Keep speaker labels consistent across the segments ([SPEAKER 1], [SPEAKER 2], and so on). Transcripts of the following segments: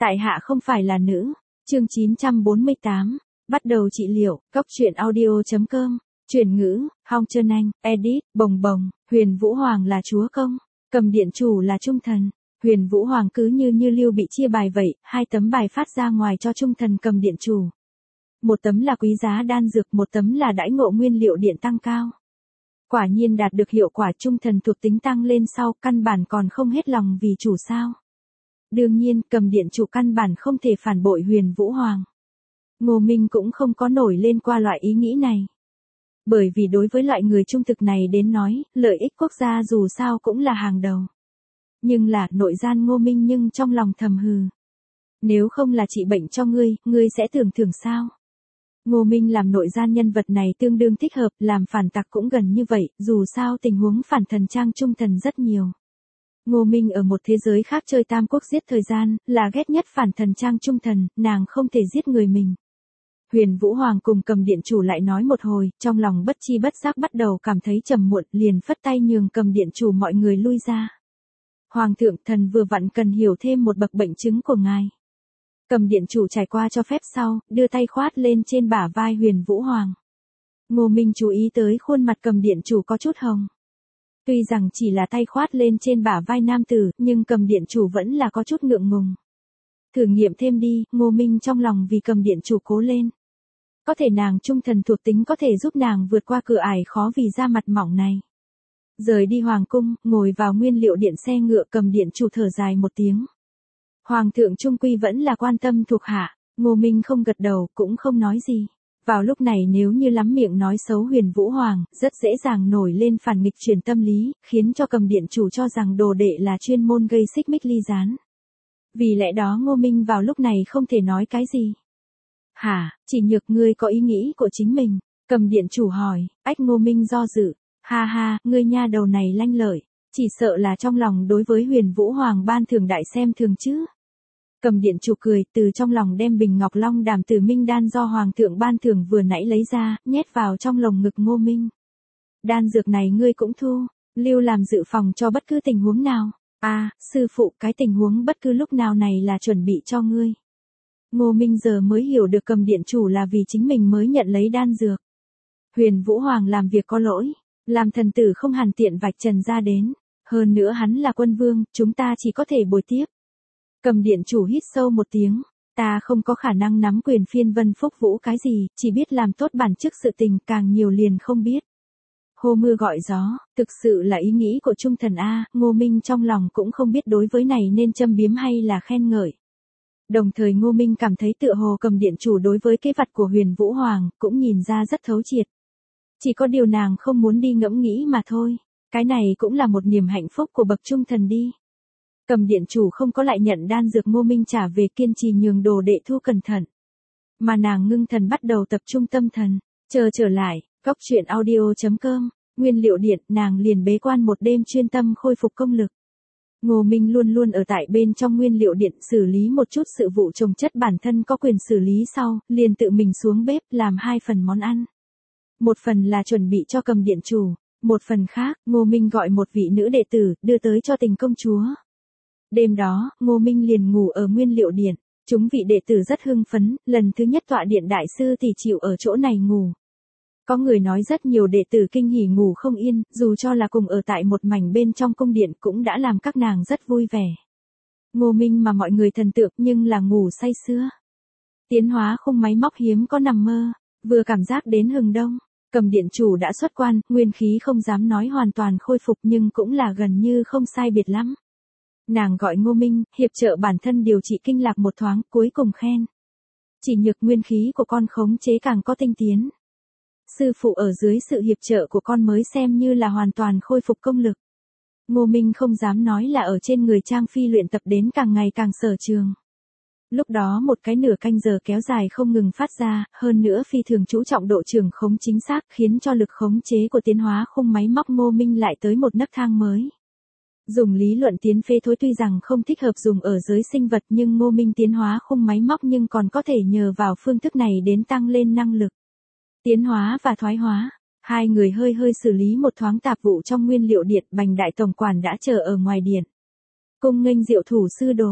[SPEAKER 1] Tại hạ không phải là nữ. Chương 948. Bắt đầu trị liệu. Cốc truyện audio.com. Chuyển ngữ. Hong Trơn Anh. Edit. Bồng bồng. Huyền Vũ Hoàng là chúa công. Cầm điện chủ là trung thần. Huyền Vũ Hoàng cứ như lưu bị chia bài vậy, 2 tấm bài phát ra ngoài cho trung thần cầm điện chủ. Một tấm là quý giá đan dược, một tấm là đãi ngộ nguyên liệu điện tăng cao. Quả nhiên đạt được hiệu quả, trung thần thuộc tính tăng lên sau, căn bản còn không hết lòng vì chủ sao. Đương nhiên, cầm điện chủ căn bản không thể phản bội Huyền Vũ Hoàng. Ngô Minh cũng không có nổi lên qua loại ý nghĩ này. Bởi vì đối với loại người trung thực này đến nói, lợi ích quốc gia dù sao cũng là hàng đầu. Nhưng là, nội gian Ngô Minh nhưng trong lòng thầm hừ. Nếu không là trị bệnh cho ngươi sẽ tưởng thưởng sao? Ngô Minh làm nội gian nhân vật này tương đương thích hợp, làm phản tặc cũng gần như vậy, dù sao tình huống phản thần trang trung thần rất nhiều. Ngô Minh ở một thế giới khác chơi tam quốc giết thời gian, là ghét nhất phản thần trang trung thần, nàng không thể giết người mình. Huyền Vũ Hoàng cùng cầm điện chủ lại nói một hồi, trong lòng bất chi bất giác bắt đầu cảm thấy trầm muộn, liền phất tay nhường cầm điện chủ mọi người lui ra. Hoàng thượng, thần vừa vặn cần hiểu thêm một bậc bệnh chứng của ngài. Cầm điện chủ trải qua cho phép sau, đưa tay khoát lên trên bả vai Huyền Vũ Hoàng. Ngô Minh chú ý tới khuôn mặt cầm điện chủ có chút hồng. Tuy rằng chỉ là tay khoát lên trên bả vai nam tử, nhưng cầm điện chủ vẫn là có chút ngượng ngùng. Thử nghiệm thêm đi, Ngô Minh trong lòng vì cầm điện chủ cố lên. Có thể nàng trung thần thuộc tính có thể giúp nàng vượt qua cửa ải khó vì da mặt mỏng này. Rời đi hoàng cung, ngồi vào nguyên liệu điện xe ngựa, cầm điện chủ thở dài một tiếng. Hoàng thượng trung quy vẫn là quan tâm thuộc hạ, Ngô Minh không gật đầu, cũng không nói gì. Vào lúc này nếu như lắm miệng nói xấu Huyền Vũ Hoàng, rất dễ dàng nổi lên phản nghịch truyền tâm lý, khiến cho cầm điện chủ cho rằng đồ đệ là chuyên môn gây xích mích ly gián. Vì lẽ đó Ngô Minh vào lúc này không thể nói cái gì. Hả, chỉ nhược ngươi có ý nghĩ của chính mình, cầm điện chủ hỏi. Ách, Ngô Minh do dự. Ha ha, ngươi nha đầu này lanh lợi, chỉ sợ là trong lòng đối với Huyền Vũ Hoàng ban thưởng đại xem thường chứ. Cầm điện chủ cười, từ trong lòng đem bình ngọc long đàm tử minh đan do hoàng thượng ban thưởng vừa nãy lấy ra, nhét vào trong lồng ngực Ngô Minh. Đan dược này ngươi cũng thu, lưu làm dự phòng cho bất cứ tình huống nào. Sư phụ, cái tình huống bất cứ lúc nào này là chuẩn bị cho ngươi. Ngô Minh giờ mới hiểu được cầm điện chủ là vì chính mình mới nhận lấy đan dược. Huyền Vũ Hoàng làm việc có lỗi, làm thần tử không hàn tiện vạch trần ra đến. Hơn nữa hắn là quân vương, chúng ta chỉ có thể bồi tiếp. Cầm điện chủ hít sâu một tiếng. Ta không có khả năng nắm quyền phiên vân phúc vũ cái gì, chỉ biết làm tốt bản chức sự tình, càng nhiều liền không biết. Hô mưa gọi gió, thực sự là ý nghĩ của trung thần A, Ngô Minh trong lòng cũng không biết đối với này nên châm biếm hay là khen ngợi. Đồng thời Ngô Minh cảm thấy tựa hồ cầm điện chủ đối với kế vật của Huyền Vũ Hoàng, cũng nhìn ra rất thấu triệt. Chỉ có điều nàng không muốn đi ngẫm nghĩ mà thôi. Cái này cũng là một niềm hạnh phúc của bậc trung thần đi. Cầm điện chủ không có lại nhận đan dược, Ngô Minh trả về, kiên trì nhường đồ đệ thu cẩn thận. Mà nàng ngưng thần bắt đầu tập trung tâm thần. Trở lại, Cốc truyện audio.com, nguyên liệu điện, nàng liền bế quan một đêm chuyên tâm khôi phục công lực. Ngô Minh luôn luôn ở tại bên trong nguyên liệu điện, xử lý một chút sự vụ trồng chất bản thân có quyền xử lý sau, liền tự mình xuống bếp làm 2 phần món ăn. Một phần là chuẩn bị cho cầm điện chủ, một phần khác, Ngô Minh gọi một vị nữ đệ tử, đưa tới cho Tình công chúa. Đêm đó, Ngô Minh liền ngủ ở nguyên liệu điện, chúng vị đệ tử rất hưng phấn, lần thứ nhất tọa điện đại sư thì chịu ở chỗ này ngủ. Có người nói rất nhiều đệ tử kinh hỉ ngủ không yên, dù cho là cùng ở tại một mảnh bên trong cung điện cũng đã làm các nàng rất vui vẻ. Ngô Minh mà mọi người thần tượng nhưng là ngủ say sưa. Tiến hóa khung máy móc hiếm có nằm mơ, vừa cảm giác đến hừng đông. Cầm điện chủ đã xuất quan, nguyên khí không dám nói hoàn toàn khôi phục nhưng cũng là gần như không sai biệt lắm. Nàng gọi Ngô Minh, hiệp trợ bản thân điều trị kinh lạc một thoáng, cuối cùng khen. Chỉ nhược nguyên khí của con khống chế càng có tinh tiến. Sư phụ ở dưới sự hiệp trợ của con mới xem như là hoàn toàn khôi phục công lực. Ngô Minh không dám nói là ở trên người Trang Phi luyện tập đến càng ngày càng sở trường. Lúc đó một cái nửa canh giờ kéo dài không ngừng phát ra, hơn nữa phi thường chú trọng độ trường khống chính xác, khiến cho lực khống chế của tiến hóa khung máy móc Ngô Minh lại tới một nấc thang mới. Dùng lý luận tiến phế thối tuy rằng không thích hợp dùng ở giới sinh vật nhưng Ngô Minh tiến hóa khung máy móc nhưng còn có thể nhờ vào phương thức này đến tăng lên năng lực. Tiến hóa và thoái hóa. Hai người hơi xử lý một thoáng tạp vụ trong nguyên liệu điện, Bành đại tổng quản đã chờ ở ngoài điện. Cung nghênh Diệu thủ sư đồ.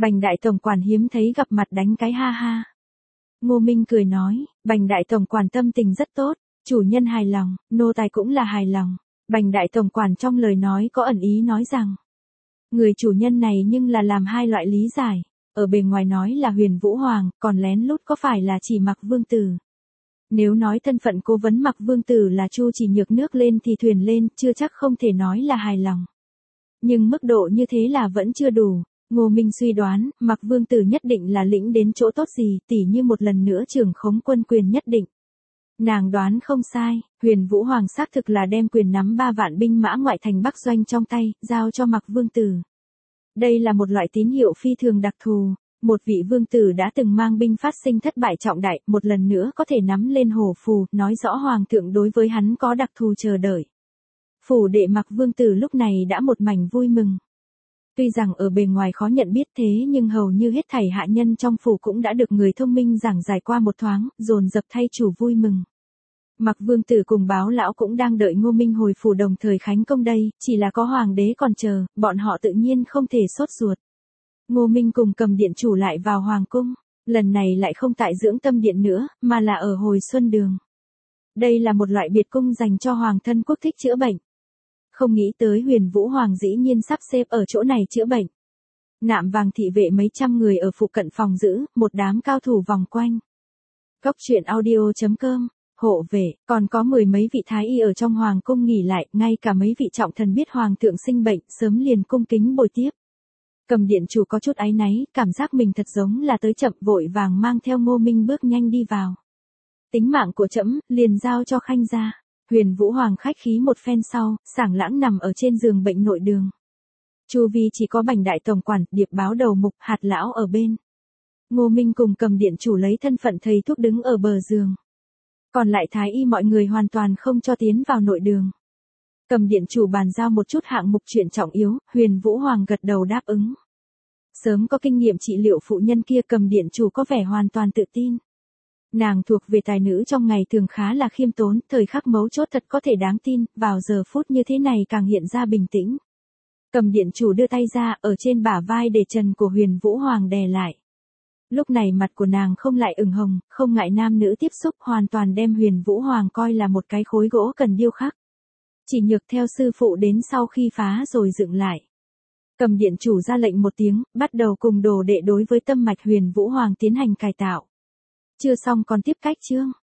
[SPEAKER 1] Bành đại tổng quản hiếm thấy gặp mặt đánh cái ha ha. Ngô Minh cười nói, Bành đại tổng quản tâm tình rất tốt, chủ nhân hài lòng, nô tài cũng là hài lòng. Bành đại tổng quản trong lời nói có ẩn ý nói rằng, người chủ nhân này nhưng là làm hai loại lý giải, ở bề ngoài nói là Huyền Vũ Hoàng, còn lén lút có phải là chỉ Mặc Vương Tử. Nếu nói thân phận cố vấn Mặc Vương Tử là Chu Chỉ Nhược nước lên thì thuyền lên, chưa chắc không thể nói là hài lòng. Nhưng mức độ như thế là vẫn chưa đủ. Ngô Minh suy đoán, Mặc Vương Tử nhất định là lĩnh đến chỗ tốt gì, tỉ như một lần nữa trưởng khống quân quyền nhất định. Nàng đoán không sai, Huyền Vũ Hoàng xác thực là đem quyền nắm 3 vạn binh mã ngoại thành Bắc Doanh trong tay, giao cho Mặc Vương Tử. Đây là một loại tín hiệu phi thường đặc thù, một vị vương tử đã từng mang binh phát sinh thất bại trọng đại, một lần nữa có thể nắm lên hổ phù, nói rõ Hoàng thượng đối với hắn có đặc thù chờ đợi. Phủ đệ Mặc Vương Tử lúc này đã một mảnh vui mừng. Tuy rằng ở bề ngoài khó nhận biết thế nhưng hầu như hết thảy hạ nhân trong phủ cũng đã được người thông minh giảng giải qua một thoáng, dồn dập thay chủ vui mừng. Mặc Vương Tử cùng Báo lão cũng đang đợi Ngô Minh hồi phủ đồng thời khánh công đây, chỉ là có hoàng đế còn chờ, bọn họ tự nhiên không thể sốt ruột. Ngô Minh cùng Cầm điện chủ lại vào hoàng cung, lần này lại không tại Dưỡng Tâm điện nữa, mà là ở Hồi Xuân đường. Đây là một loại biệt cung dành cho hoàng thân quốc thích chữa bệnh. Không nghĩ tới Huyền Vũ Hoàng dĩ nhiên sắp xếp ở chỗ này chữa bệnh. Nạm Vàng thị vệ mấy trăm người ở phụ cận phòng giữ, một đám cao thủ vòng quanh. Cốc truyện audio.com, hộ vệ, còn có 10 mấy vị thái y ở trong hoàng cung nghỉ lại, ngay cả mấy vị trọng thần biết hoàng thượng sinh bệnh, sớm liền cung kính bồi tiếp. Cầm điện chủ có chút áy náy, cảm giác mình thật giống là tới chậm, vội vàng mang theo Ngô Minh bước nhanh đi vào. Tính mạng của trẫm liền giao cho Khanh gia. Huyền Vũ Hoàng khách khí một phen sau, sảng lãng nằm ở trên giường bệnh nội đường. Chu vi chỉ có Bành đại tổng quản, Điệp Báo đầu mục, Hạt lão ở bên. Ngô Minh cùng Cầm điện chủ lấy thân phận thầy thuốc đứng ở bờ giường. Còn lại thái y mọi người hoàn toàn không cho tiến vào nội đường. Cầm điện chủ bàn giao một chút hạng mục chuyện trọng yếu, Huyền Vũ Hoàng gật đầu đáp ứng. Sớm có kinh nghiệm trị liệu phụ nhân kia, Cầm điện chủ có vẻ hoàn toàn tự tin. Nàng thuộc về tài nữ trong ngày thường khá là khiêm tốn, thời khắc mấu chốt thật có thể đáng tin, vào giờ phút như thế này càng hiện ra bình tĩnh. Cầm điện chủ đưa tay ra, ở trên bả vai để trần của Huyền Vũ Hoàng đè lại. Lúc này mặt của nàng không lại ửng hồng, không ngại nam nữ tiếp xúc, hoàn toàn đem Huyền Vũ Hoàng coi là một cái khối gỗ cần điêu khắc. Chỉ Nhược theo sư phụ đến sau khi phá rồi dựng lại. Cầm điện chủ ra lệnh một tiếng, bắt đầu cùng đồ đệ đối với tâm mạch Huyền Vũ Hoàng tiến hành cải tạo. Chưa xong còn tiếp cách chương.